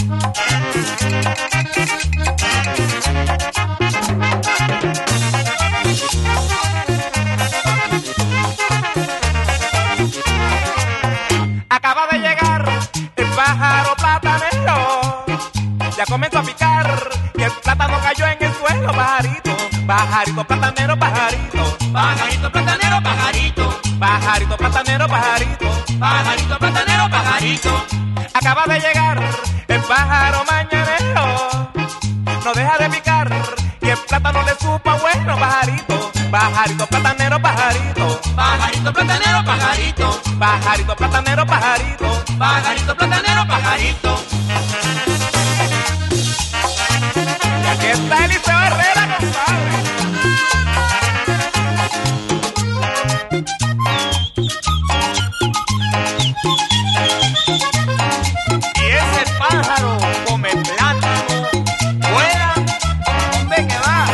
Acaba de llegar el pájaro platanero, ya comenzó a picar y el plátano cayó en el suelo. Pajarito, pajarito platanero, pajarito, Pajarito platanero, pajarito, pajarito platanero, pajarito. pajarito platanero, pajarito. Acaba de llegar el pájaro mañanero, no deja de picar y el plátano le supa bueno. Pajarito, pajarito platanero, pajarito, Pajarito platanero, pajarito, pajarito platanero, pajarito. pajarito platanero, pajarito. Y aquí está Eliseo Herrera, compadre. Y ese pájaro come plátano, vuela, ¿dónde que va?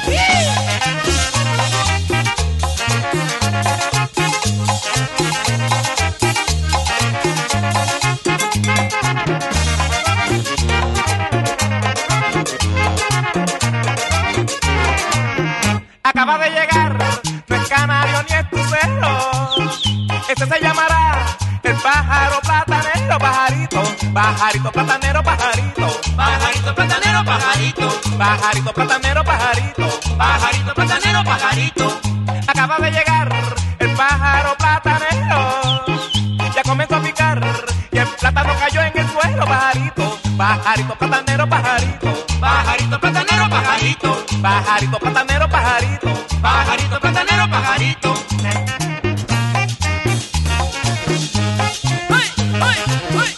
Acaba de llegar, no es canario ni es tucero, este se llamará el pájaro platanero. Pajarito, pajarito platanero, pajarito, Pajarito platanero, pajarito, pajarito platanero, pajarito. pajarito platanero, pajarito. Acaba de llegar el pájaro platanero, ya comenzó a picar y el plátano cayó en el suelo. Pajarito, pajarito platanero, pajarito, Pajarito platanero, pajarito, pajarito platanero, pajarito. pajarito platanero, pajarito. ¡Ay, ay, ay!